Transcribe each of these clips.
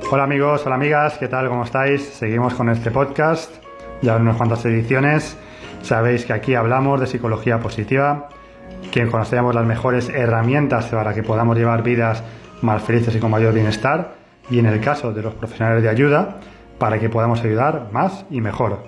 Hola amigos, hola amigas, ¿qué tal? ¿Cómo estáis? Seguimos con este podcast, ya unas cuantas ediciones. Sabéis que aquí hablamos de psicología positiva, que conocemos las mejores herramientas para que podamos llevar vidas más felices y con mayor bienestar, y en el caso de los profesionales de ayuda, para que podamos ayudar más y mejor.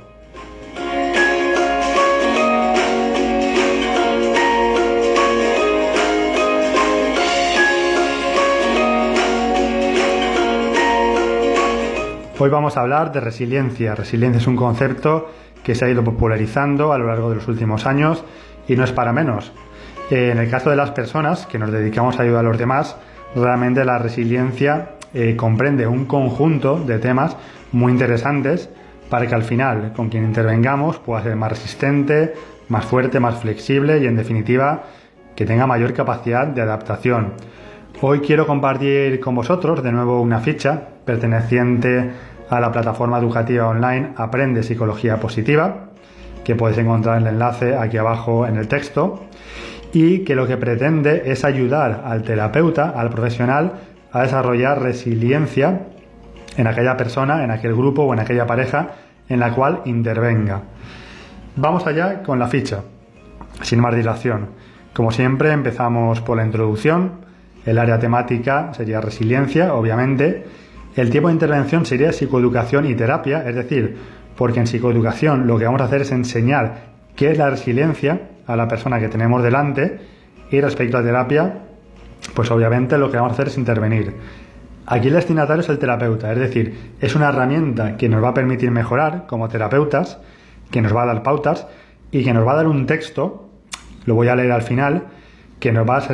Hoy vamos a hablar de resiliencia. Resiliencia es un concepto que se ha ido popularizando a lo largo de los últimos años y no es para menos. En el caso de las personas que nos dedicamos a ayudar a los demás, realmente la resiliencia comprende un conjunto de temas muy interesantes para que al final, con quien intervengamos, pueda ser más resistente, más fuerte, más flexible y, en definitiva, que tenga mayor capacidad de adaptación. Hoy quiero compartir con vosotros de nuevo una ficha perteneciente a la plataforma educativa online Aprende Psicología Positiva, que podéis encontrar el enlace aquí abajo en el texto, y que lo que pretende es ayudar al terapeuta, al profesional, a desarrollar resiliencia en aquella persona, en aquel grupo o en aquella pareja en la cual intervenga. Vamos allá con la ficha, sin más dilación. Como siempre, empezamos por la introducción. El área temática sería resiliencia, obviamente. El tiempo de intervención sería psicoeducación y terapia, es decir, porque en psicoeducación lo que vamos a hacer es enseñar qué es la resiliencia a la persona que tenemos delante, y respecto a terapia, pues obviamente lo que vamos a hacer es intervenir. Aquí el destinatario es el terapeuta, es decir, es una herramienta que nos va a permitir mejorar como terapeutas, que nos va a dar pautas y que nos va a dar un texto, lo voy a leer al final, que nos va a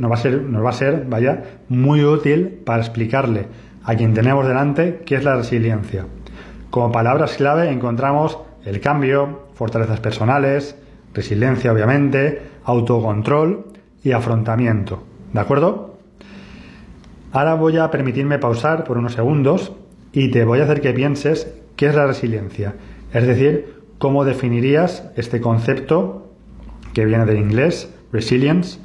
ser muy útil para explicarle a quien tenemos delante qué es la resiliencia. Como palabras clave encontramos el cambio, fortalezas personales, resiliencia obviamente, autocontrol y afrontamiento. ¿De acuerdo? Ahora voy a permitirme pausar por unos segundos y te voy a hacer que pienses qué es la resiliencia. Es decir, cómo definirías este concepto que viene del inglés, resilience,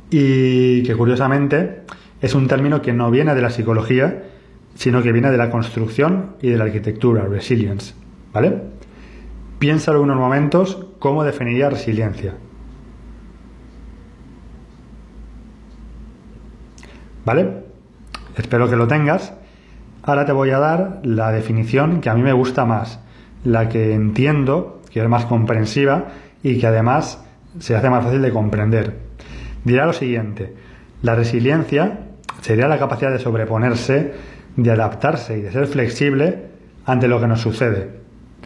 y que curiosamente es un término que no viene de la psicología, sino que viene de la construcción y de la arquitectura, resilience, ¿vale? Piénsalo unos momentos, ¿cómo definiría resiliencia? ¿Vale? Espero que lo tengas. Ahora te voy a dar la definición que a mí me gusta más, la que entiendo, que es más comprensiva y que además se hace más fácil de comprender. Dirá lo siguiente: la resiliencia sería la capacidad de sobreponerse, de adaptarse y de ser flexible ante lo que nos sucede.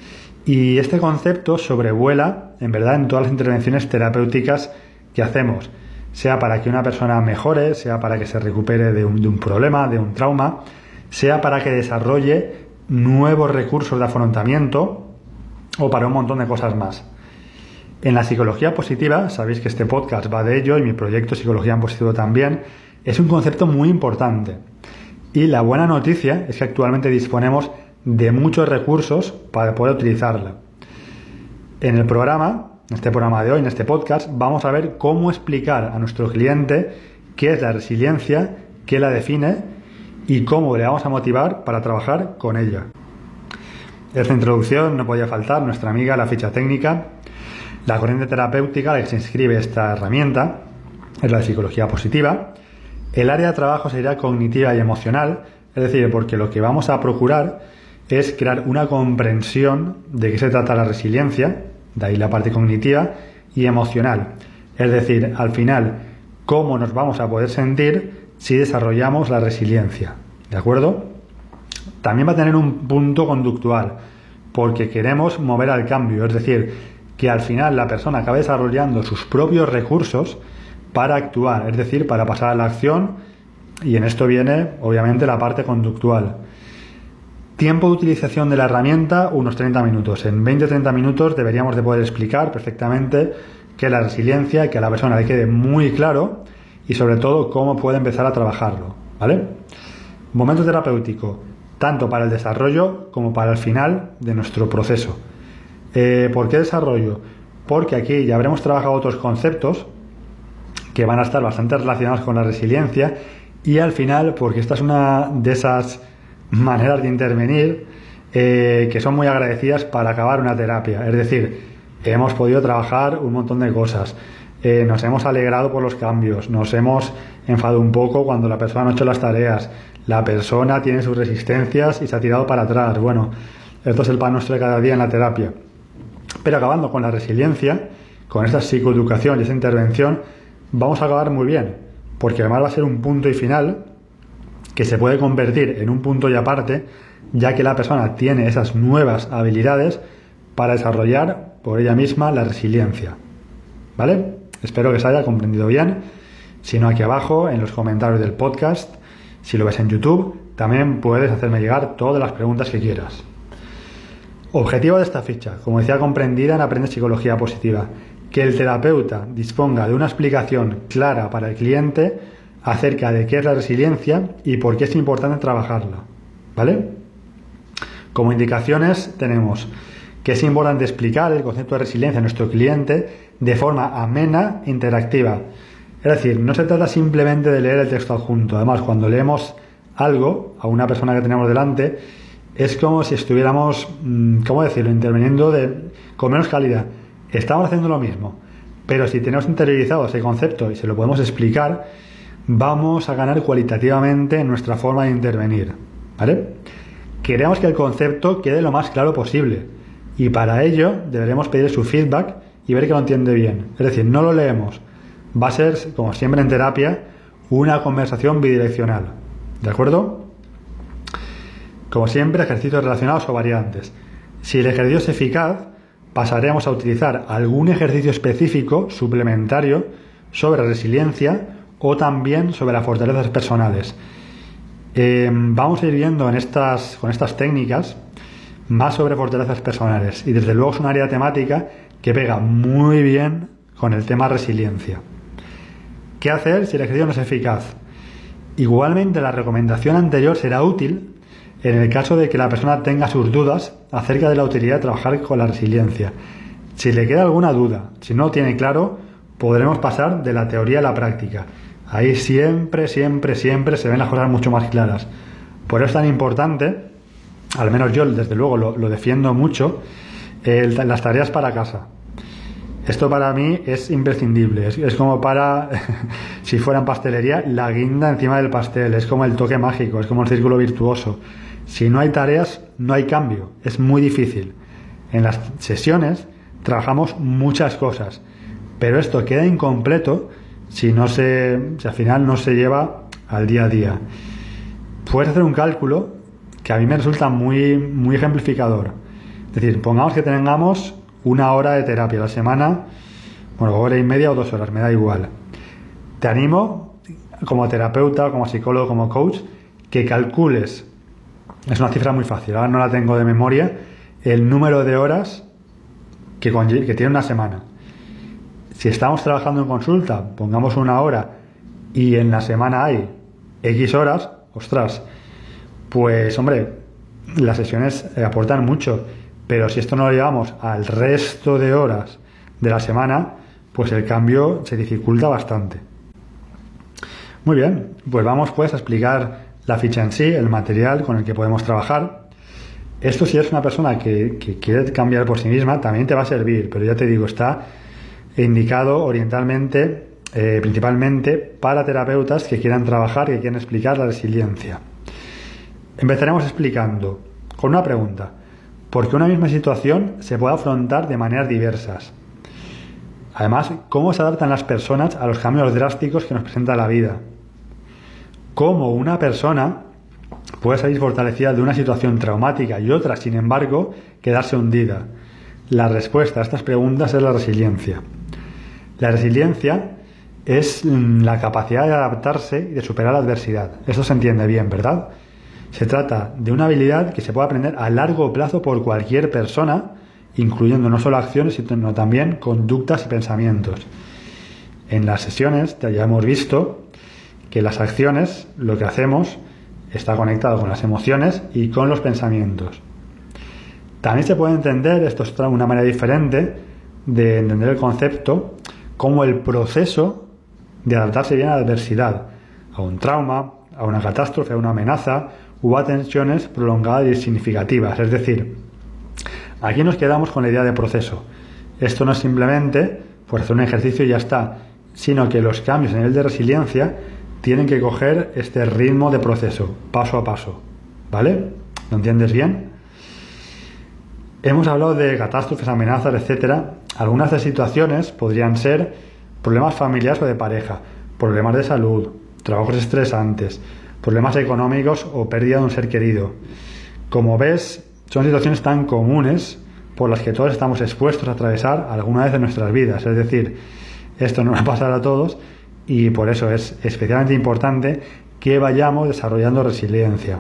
Y este concepto sobrevuela, en verdad, en todas las intervenciones terapéuticas que hacemos, sea para que una persona mejore, sea para que se recupere de un problema, de un trauma, sea para que desarrolle nuevos recursos de afrontamiento o para un montón de cosas más. En la psicología positiva, sabéis que este podcast va de ello y mi proyecto Psicología en Positivo también, es un concepto muy importante. Y la buena noticia es que actualmente disponemos de muchos recursos para poder utilizarla. En el programa, en este programa de hoy, en este podcast, vamos a ver cómo explicar a nuestro cliente qué es la resiliencia, qué la define y cómo le vamos a motivar para trabajar con ella. En esta introducción no podía faltar nuestra amiga la ficha técnica. La corriente terapéutica a la que se inscribe esta herramienta es la de psicología positiva. El área de trabajo sería cognitiva y emocional, es decir, porque lo que vamos a procurar es crear una comprensión de qué se trata la resiliencia, de ahí la parte cognitiva y emocional. Es decir, al final, cómo nos vamos a poder sentir si desarrollamos la resiliencia. ¿De acuerdo? También va a tener un punto conductual, porque queremos mover al cambio, es decir, que al final la persona acabe desarrollando sus propios recursos para actuar, es decir, para pasar a la acción, y en esto viene, obviamente, la parte conductual. Tiempo de utilización de la herramienta, unos 30 minutos. En 20-30 minutos deberíamos de poder explicar perfectamente qué es la resiliencia, que a la persona le quede muy claro y sobre todo cómo puede empezar a trabajarlo, ¿vale? Momento terapéutico, tanto para el desarrollo como para el final de nuestro proceso. ¿Por qué desarrollo? Porque aquí ya habremos trabajado otros conceptos que van a estar bastante relacionados con la resiliencia, y al final, porque esta es una de esas maneras de intervenir que son muy agradecidas para acabar una terapia. Es decir, hemos podido trabajar un montón de cosas, nos hemos alegrado por los cambios, nos hemos enfadado un poco cuando la persona no ha hecho las tareas, la persona tiene sus resistencias y se ha tirado para atrás. Bueno, esto es el pan nuestro de cada día en la terapia. Pero acabando con la resiliencia, con esta psicoeducación y esa intervención, vamos a acabar muy bien, porque además va a ser un punto y final que se puede convertir en un punto y aparte, ya que la persona tiene esas nuevas habilidades para desarrollar por ella misma la resiliencia. ¿Vale? Espero que se haya comprendido bien. Si no, aquí abajo en los comentarios del podcast, si lo ves en YouTube, también puedes hacerme llegar todas las preguntas que quieras. Objetivo de esta ficha, como decía, comprendida en Aprende Psicología Positiva, que el terapeuta disponga de una explicación clara para el cliente acerca de qué es la resiliencia y por qué es importante trabajarla. ¿Vale? Como indicaciones tenemos que es importante explicar el concepto de resiliencia a nuestro cliente de forma amena e interactiva. Es decir, no se trata simplemente de leer el texto adjunto. Además, cuando leemos algo a una persona que tenemos delante, es como si estuviéramos, ¿cómo decirlo?, interviniendo con menos calidad. Estamos haciendo lo mismo, pero si tenemos interiorizado ese concepto y se lo podemos explicar, vamos a ganar cualitativamente en nuestra forma de intervenir. ¿Vale? Queremos que el concepto quede lo más claro posible y para ello deberemos pedir su feedback y ver que lo entiende bien. Es decir, no lo leemos. Va a ser, como siempre en terapia, una conversación bidireccional. ¿De acuerdo? Como siempre, ejercicios relacionados o variantes. Si el ejercicio es eficaz, pasaremos a utilizar algún ejercicio específico, suplementario, sobre resiliencia o también sobre las fortalezas personales. Vamos a ir viendo con estas técnicas más sobre fortalezas personales y desde luego es un área temática que pega muy bien con el tema resiliencia. ¿Qué hacer si el ejercicio no es eficaz? Igualmente la recomendación anterior será útil en el caso de que la persona tenga sus dudas acerca de la utilidad de trabajar con la resiliencia. Si le queda alguna duda, si no lo tiene claro, podremos pasar de la teoría a la práctica. Ahí siempre se ven las cosas mucho más claras. Por eso es tan importante, al menos yo desde luego lo defiendo mucho, las tareas para casa. Esto para mí es imprescindible, es como para, si fuera en pastelería, la guinda encima del pastel, es como el toque mágico, es como el círculo virtuoso. Si no hay tareas, no hay cambio, es muy difícil. En las sesiones trabajamos muchas cosas, pero esto queda incompleto si al final no se lleva al día a día. Puedes hacer un cálculo que a mí me resulta muy ejemplificador. Es decir, pongamos que tengamos 1 hora de terapia a la semana, bueno, 1 hora y media o 2 horas, me da igual. Te animo, como terapeuta, como psicólogo, como coach, que calcules, es una cifra muy fácil, ahora no la tengo de memoria, el número de horas que tiene una semana. Si estamos trabajando en consulta, pongamos 1 hora y en la semana hay X horas, ostras, pues hombre, las sesiones aportan mucho, pero si esto no lo llevamos al resto de horas de la semana, pues el cambio se dificulta bastante. Muy bien, pues vamos pues a explicar la ficha en sí, el material con el que podemos trabajar. Esto, si eres una persona que quiere cambiar por sí misma, también te va a servir, pero ya te digo, está indicado orientalmente, principalmente para terapeutas que quieran trabajar, que quieran explicar la resiliencia. Empezaremos explicando con una pregunta: ¿por qué una misma situación se puede afrontar de maneras diversas? Además, ¿cómo se adaptan las personas a los cambios drásticos que nos presenta la vida? ¿Cómo una persona puede salir fortalecida de una situación traumática y otra, sin embargo, quedarse hundida? La respuesta a estas preguntas es la resiliencia. La resiliencia es la capacidad de adaptarse y de superar la adversidad. Eso se entiende bien, ¿verdad? Se trata de una habilidad que se puede aprender a largo plazo por cualquier persona, incluyendo no solo acciones, sino también conductas y pensamientos. En las sesiones ya hemos visto que las acciones, lo que hacemos, está conectado con las emociones y con los pensamientos. También se puede entender, esto es una manera diferente de entender el concepto, como el proceso de adaptarse bien a la adversidad, a un trauma, a una catástrofe, a una amenaza u a tensiones prolongadas y significativas. Es decir, aquí nos quedamos con la idea de proceso. Esto no es simplemente por hacer un ejercicio y ya está, sino que los cambios a nivel de resiliencia tienen que coger este ritmo de proceso, paso a paso. ¿Vale? ¿Lo entiendes bien? Hemos hablado de catástrofes, amenazas, etcétera. Algunas de las situaciones podrían ser problemas familiares o de pareja, problemas de salud, trabajos estresantes, problemas económicos o pérdida de un ser querido. Como ves, son situaciones tan comunes por las que todos estamos expuestos a atravesar alguna vez en nuestras vidas. Es decir, esto no nos va a pasar a todos y por eso es especialmente importante que vayamos desarrollando resiliencia.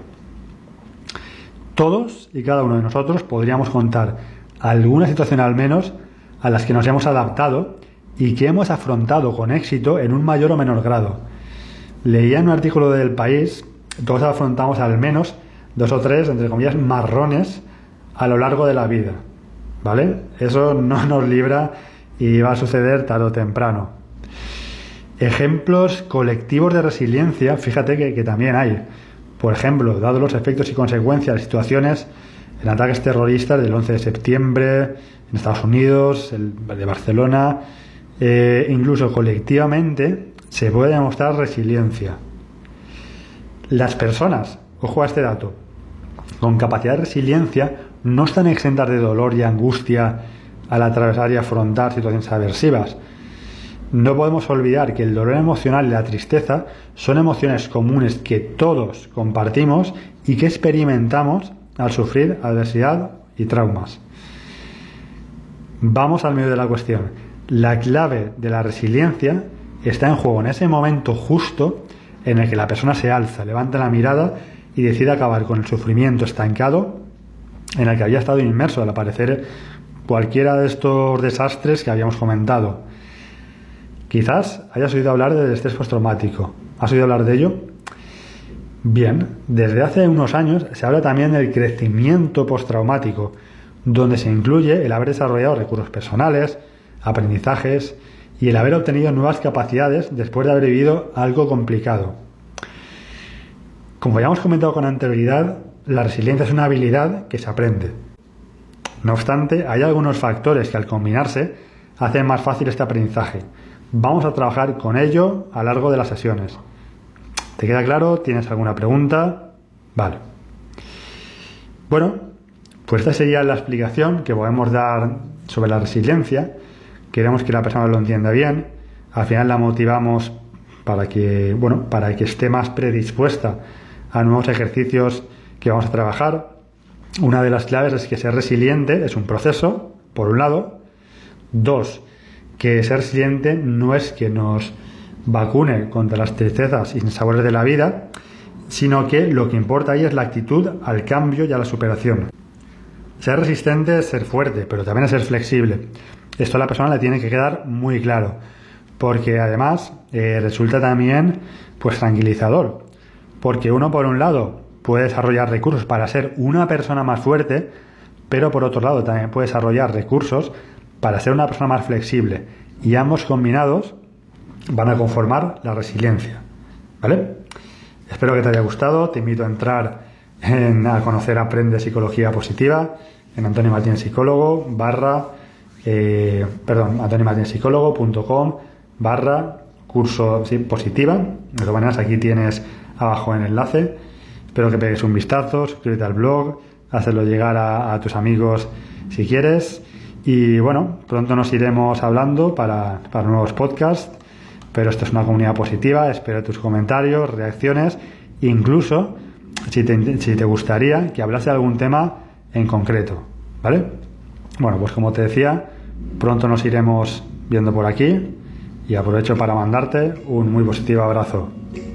Todos y cada uno de nosotros podríamos contar alguna situación al menos a las que nos hemos adaptado y que hemos afrontado con éxito en un mayor o menor grado. Leía en un artículo del País, todos afrontamos al menos 2 o 3, entre comillas, marrones a lo largo de la vida. ¿Vale? Eso no nos libra y va a suceder tarde o temprano. Ejemplos colectivos de resiliencia, fíjate que también hay. Por ejemplo, dados los efectos y consecuencias de situaciones en ataques terroristas del 11 de septiembre en Estados Unidos, el de Barcelona, incluso colectivamente se puede demostrar resiliencia. Las personas, ojo a este dato, con capacidad de resiliencia no están exentas de dolor y angustia al atravesar y afrontar situaciones aversivas. No podemos olvidar que el dolor emocional y la tristeza son emociones comunes que todos compartimos y que experimentamos al sufrir adversidad y traumas. Vamos al medio de la cuestión. La clave de la resiliencia está en juego en ese momento justo en el que la persona se alza, levanta la mirada y decide acabar con el sufrimiento estancado en el que había estado inmerso al aparecer cualquiera de estos desastres que habíamos comentado. Quizás hayas oído hablar del estrés postraumático. ¿Has oído hablar de ello? Bien, desde hace unos años se habla también del crecimiento postraumático, donde se incluye el haber desarrollado recursos personales, aprendizajes y el haber obtenido nuevas capacidades después de haber vivido algo complicado. Como ya hemos comentado con anterioridad, la resiliencia es una habilidad que se aprende. No obstante, hay algunos factores que al combinarse hacen más fácil este aprendizaje. Vamos a trabajar con ello a lo largo de las sesiones. ¿Te queda claro? ¿Tienes alguna pregunta? Vale. Bueno, pues esta sería la explicación que podemos dar sobre la resiliencia. Queremos que la persona lo entienda bien. Al final la motivamos para que esté más predispuesta a nuevos ejercicios que vamos a trabajar. Una de las claves es que ser resiliente es un proceso, por un lado. 2, que ser resiliente no es que nos vacune contra las tristezas y sinsabores de la vida, sino que lo que importa ahí es la actitud al cambio y a la superación. Ser resistente es ser fuerte, pero también es ser flexible. Esto a la persona le tiene que quedar muy claro, porque además resulta también tranquilizador, porque uno por un lado puede desarrollar recursos para ser una persona más fuerte, pero por otro lado también puede desarrollar recursos para ser una persona más flexible, y ambos combinados van a conformar la resiliencia. ¿Vale? Espero que te haya gustado. Te invito a entrar a conocer Aprende Psicología Positiva en antoniomartinezpsicólogo.com/curso positiva. De todas maneras, aquí tienes abajo el enlace. Espero que pegues un vistazo, suscríbete al blog, hazlo llegar a tus amigos si quieres. Y bueno, pronto nos iremos hablando para nuevos podcasts, pero esto es una comunidad positiva. Espero tus comentarios, reacciones, incluso si te gustaría que hablase de algún tema en concreto, ¿vale? Bueno, pues como te decía, pronto nos iremos viendo por aquí y aprovecho para mandarte un muy positivo abrazo.